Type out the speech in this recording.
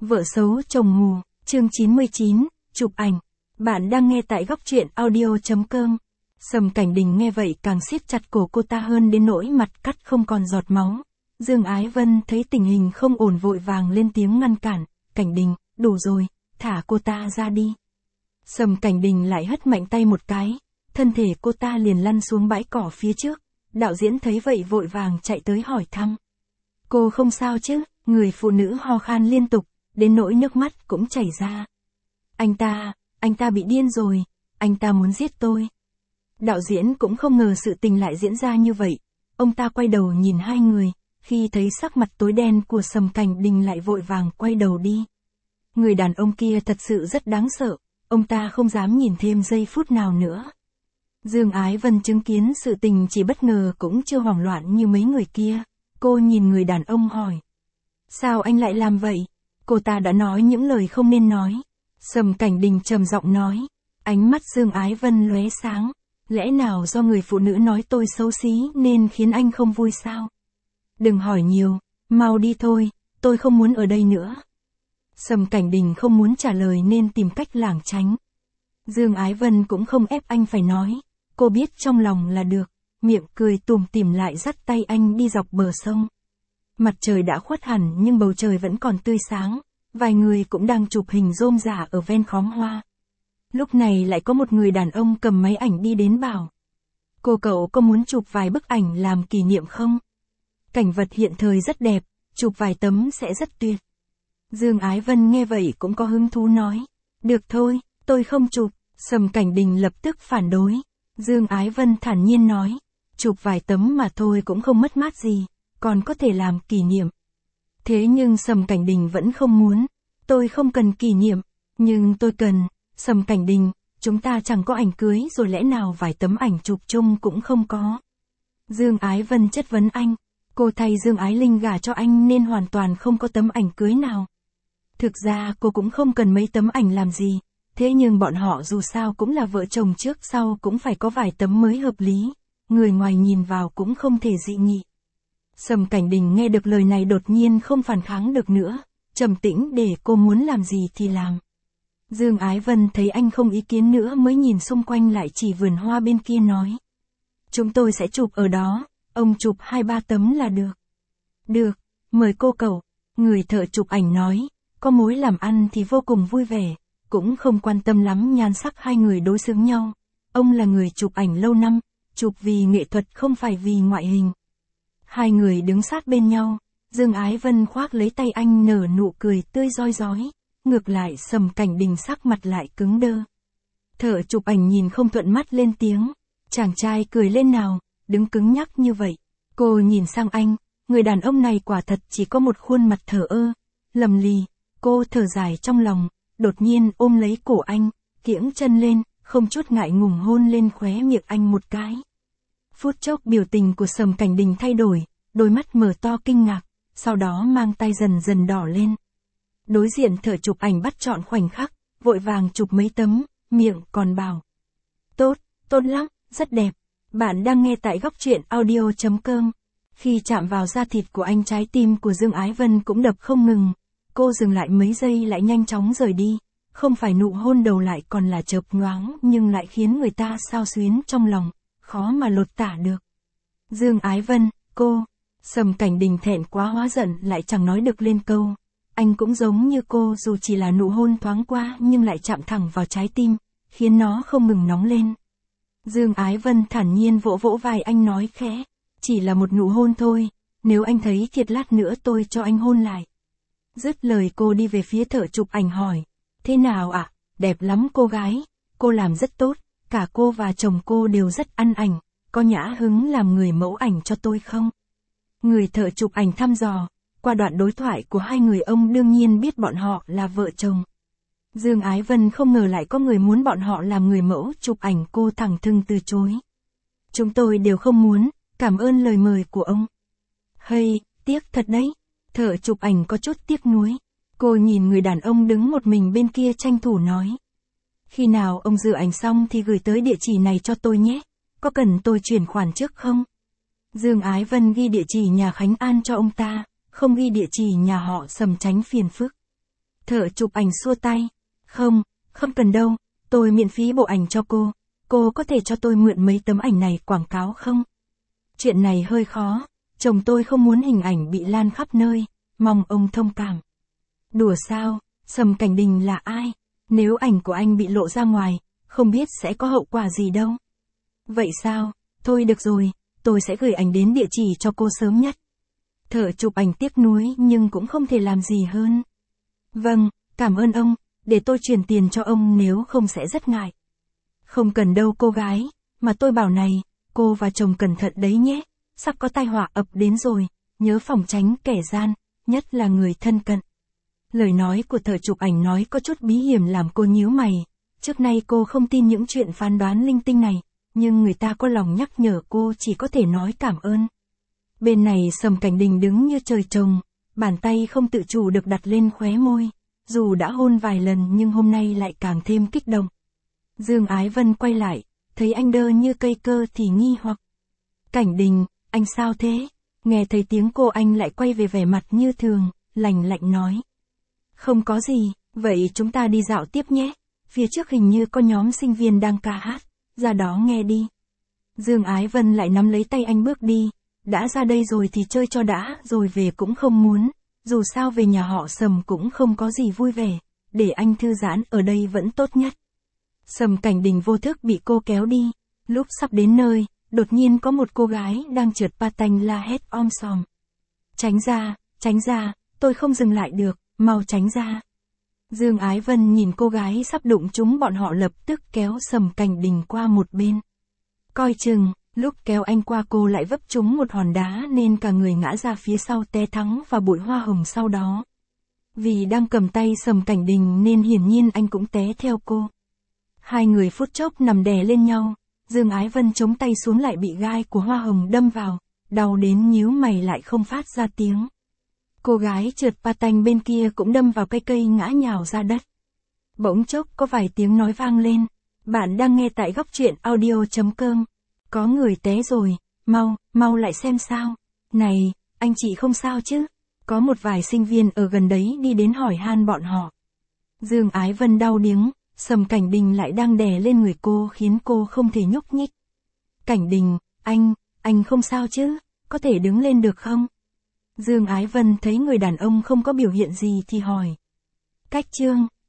Vợ xấu chồng mù, chương 99, chụp ảnh. Bạn đang nghe tại góc truyện audio.com. Sầm Cảnh Đình nghe vậy càng siết chặt cổ cô ta hơn đến nỗi mặt cắt không còn giọt máu. Dương Ái Vân thấy tình hình không ổn vội vàng lên tiếng ngăn cản. Cảnh Đình, đủ rồi, thả cô ta ra đi. Sầm Cảnh Đình lại hất mạnh tay một cái. Thân thể cô ta liền lăn xuống bãi cỏ phía trước. Đạo diễn thấy vậy vội vàng chạy tới hỏi thăm. Cô không sao chứ? Người phụ nữ ho khan liên tục, đến nỗi nước mắt cũng chảy ra. Anh ta bị điên rồi, anh ta muốn giết tôi. Đạo diễn cũng không ngờ sự tình lại diễn ra như vậy. Ông ta quay đầu nhìn hai người, khi thấy sắc mặt tối đen của Sầm Cảnh Đình lại vội vàng quay đầu đi. Người đàn ông kia thật sự rất đáng sợ, ông ta không dám nhìn thêm giây phút nào nữa. Dương Ái Vân chứng kiến sự tình chỉ bất ngờ cũng chưa hoảng loạn như mấy người kia. Cô nhìn người đàn ông hỏi. Sao anh lại làm vậy? Cô ta đã nói những lời không nên nói. Sầm Cảnh Đình trầm giọng nói. Ánh mắt Dương Ái Vân lóe sáng. Lẽ nào do người phụ nữ nói tôi xấu xí nên khiến anh không vui sao? Đừng hỏi nhiều, mau đi thôi, tôi không muốn ở đây nữa. Sầm Cảnh Đình không muốn trả lời nên tìm cách lảng tránh. Dương Ái Vân cũng không ép anh phải nói. Cô biết trong lòng là được, miệng cười tủm tỉm lại dắt tay anh đi dọc bờ sông. Mặt trời đã khuất hẳn nhưng bầu trời vẫn còn tươi sáng, vài người cũng đang chụp hình rôm rả ở ven khóm hoa. Lúc này lại có một người đàn ông cầm máy ảnh đi đến bảo. Cậu có muốn chụp vài bức ảnh làm kỷ niệm không? Cảnh vật hiện thời rất đẹp, chụp vài tấm sẽ rất tuyệt. Dương Ái Vân nghe vậy cũng có hứng thú nói. Được thôi, tôi không chụp. Sầm Cảnh Đình lập tức phản đối. Dương Ái Vân thản nhiên nói. Chụp vài tấm mà thôi cũng không mất mát gì, còn có thể làm kỷ niệm. Thế nhưng Sầm Cảnh Đình vẫn không muốn. Tôi không cần kỷ niệm, nhưng tôi cần. Sầm Cảnh Đình, chúng ta chẳng có ảnh cưới rồi lẽ nào vài tấm ảnh chụp chung cũng không có. Dương Ái Vân chất vấn anh. Cô thay Dương Ái Linh gả cho anh nên hoàn toàn không có tấm ảnh cưới nào. Thực ra cô cũng không cần mấy tấm ảnh làm gì. Thế nhưng bọn họ dù sao cũng là vợ chồng trước sau cũng phải có vài tấm mới hợp lý. Người ngoài nhìn vào cũng không thể dị nghị. Sầm Cảnh Đình nghe được lời này đột nhiên không phản kháng được nữa. Trầm tĩnh để cô muốn làm gì thì làm. Dương Ái Vân thấy anh không ý kiến nữa mới nhìn xung quanh lại chỉ vườn hoa bên kia nói. Chúng tôi sẽ chụp ở đó, ông chụp 2-3 tấm là được. Được, mời cậu. Người thợ chụp ảnh nói, có mối làm ăn thì vô cùng vui vẻ, cũng không quan tâm lắm nhan sắc hai người đối xứng nhau. Ông là người chụp ảnh lâu năm, chụp vì nghệ thuật không phải vì ngoại hình. Hai người đứng sát bên nhau, Dương Ái Vân khoác lấy tay anh nở nụ cười tươi rói rói. Ngược lại Sầm Cảnh Đình sắc mặt lại cứng đơ. Thợ chụp ảnh nhìn không thuận mắt lên tiếng. Chàng trai cười lên nào, đứng cứng nhắc như vậy. Cô nhìn sang anh, người đàn ông này quả thật chỉ có một khuôn mặt thờ ơ, lầm lì. Cô thở dài trong lòng, đột nhiên ôm lấy cổ anh, kiễng chân lên, không chút ngại ngùng hôn lên khóe miệng anh một cái. Phút chốc biểu tình của Sầm Cảnh Đình thay đổi, đôi mắt mở to kinh ngạc, sau đó mang tay dần dần đỏ lên. Đối diện thợ chụp ảnh bắt chọn khoảnh khắc, vội vàng chụp mấy tấm, miệng còn bảo. Tốt lắm, rất đẹp. Bạn đang nghe tại góc truyện audio.com. Khi chạm vào da thịt của anh trái tim của Dương Ái Vân cũng đập không ngừng. Cô dừng lại mấy giây lại nhanh chóng rời đi. Không phải nụ hôn đầu lại còn là chớp nhoáng nhưng lại khiến người ta xao xuyến trong lòng, khó mà lột tả được. Dương Ái Vân, cô. Sầm Cảnh Đình thẹn quá hóa giận lại chẳng nói được lên câu. Anh cũng giống như cô dù chỉ là nụ hôn thoáng qua nhưng lại chạm thẳng vào trái tim, khiến nó không ngừng nóng lên. Dương Ái Vân thản nhiên vỗ vỗ vai anh nói khẽ, chỉ là một nụ hôn thôi, nếu anh thấy thiệt lát nữa tôi cho anh hôn lại. Dứt lời cô đi về phía thợ chụp ảnh hỏi, thế nào ạ, đẹp lắm cô gái, cô làm rất tốt, cả cô và chồng cô đều rất ăn ảnh, có nhã hứng làm người mẫu ảnh cho tôi không? Người thợ chụp ảnh thăm dò. Qua đoạn đối thoại của hai người ông đương nhiên biết bọn họ là vợ chồng. Dương Ái Vân không ngờ lại có người muốn bọn họ làm người mẫu chụp ảnh, cô thẳng thừng từ chối. Chúng tôi đều không muốn, cảm ơn lời mời của ông. Hay, tiếc thật đấy. Thợ chụp ảnh có chút tiếc nuối. Cô nhìn người đàn ông đứng một mình bên kia tranh thủ nói. Khi nào ông dự ảnh xong thì gửi tới địa chỉ này cho tôi nhé, có cần tôi chuyển khoản trước không? Dương Ái Vân ghi địa chỉ nhà Khánh An cho ông ta. Không ghi địa chỉ nhà họ Sầm tránh phiền phức. Thợ chụp ảnh xua tay. Không, không cần đâu, tôi miễn phí bộ ảnh cho cô có thể cho tôi mượn mấy tấm ảnh này quảng cáo không? Chuyện này hơi khó, chồng tôi không muốn hình ảnh bị lan khắp nơi, mong ông thông cảm. Đùa sao, Sầm Cảnh Đình là ai? Nếu ảnh của anh bị lộ ra ngoài, không biết sẽ có hậu quả gì đâu. Vậy sao, thôi được rồi, tôi sẽ gửi ảnh đến địa chỉ cho cô sớm nhất. Thợ chụp ảnh tiếc nuối nhưng cũng không thể làm gì hơn. Vâng, cảm ơn ông, để tôi chuyển tiền cho ông nếu không sẽ rất ngại. Không cần đâu cô gái, mà tôi bảo này, cô và chồng cẩn thận đấy nhé, sắp có tai họa ập đến rồi, nhớ phòng tránh kẻ gian, nhất là người thân cận. Lời nói của thợ chụp ảnh nói có chút bí hiểm làm cô nhíu mày, trước nay cô không tin những chuyện phán đoán linh tinh này, nhưng người ta có lòng nhắc nhở cô chỉ có thể nói cảm ơn. Bên này Sầm Cảnh Đình đứng như trời trồng, bàn tay không tự chủ được đặt lên khóe môi, dù đã hôn vài lần nhưng hôm nay lại càng thêm kích động. Dương Ái Vân quay lại, thấy anh đơ như cây cơ thì nghi hoặc. Cảnh Đình, anh sao thế? Nghe thấy tiếng cô anh lại quay về vẻ mặt như thường, lạnh lạnh nói. Không có gì, vậy chúng ta đi dạo tiếp nhé, phía trước hình như có nhóm sinh viên đang ca hát, ra đó nghe đi. Dương Ái Vân lại nắm lấy tay anh bước đi, đã ra đây rồi thì chơi cho đã, rồi về cũng không muốn, dù sao về nhà họ Sầm cũng không có gì vui vẻ, để anh thư giãn ở đây vẫn tốt nhất. Sầm Cảnh Đình vô thức bị cô kéo đi, lúc sắp đến nơi, đột nhiên có một cô gái đang trượt patin la hét om sòm. Tránh ra, tôi không dừng lại được, mau tránh ra. Dương Ái Vân nhìn cô gái sắp đụng trúng bọn họ lập tức kéo Sầm Cảnh Đình qua một bên. Coi chừng, lúc kéo anh qua cô lại vấp trúng một hòn đá nên cả người ngã ra phía sau té thẳng vào bụi hoa hồng sau đó. Vì đang cầm tay Sầm Cảnh Đình nên hiển nhiên anh cũng té theo cô. Hai người phút chốc nằm đè lên nhau, Dương Ái Vân chống tay xuống lại bị gai của hoa hồng đâm vào, đau đến nhíu mày lại không phát ra tiếng. Cô gái trượt patin bên kia cũng đâm vào cây ngã nhào ra đất. Bỗng chốc có vài tiếng nói vang lên. Bạn đang nghe tại góc truyện audio.com. Có người té rồi, mau lại xem sao. Này, anh chị không sao chứ? Có một vài sinh viên ở gần đấy đi đến hỏi han bọn họ. Dương Ái Vân đau điếng, Sầm Cảnh Đình lại đang đè lên người cô khiến cô không thể nhúc nhích. Cảnh Đình, anh không sao chứ? Có thể đứng lên được không? Dương Ái Vân thấy người đàn ông không có biểu hiện gì thì hỏi. Cách Trương,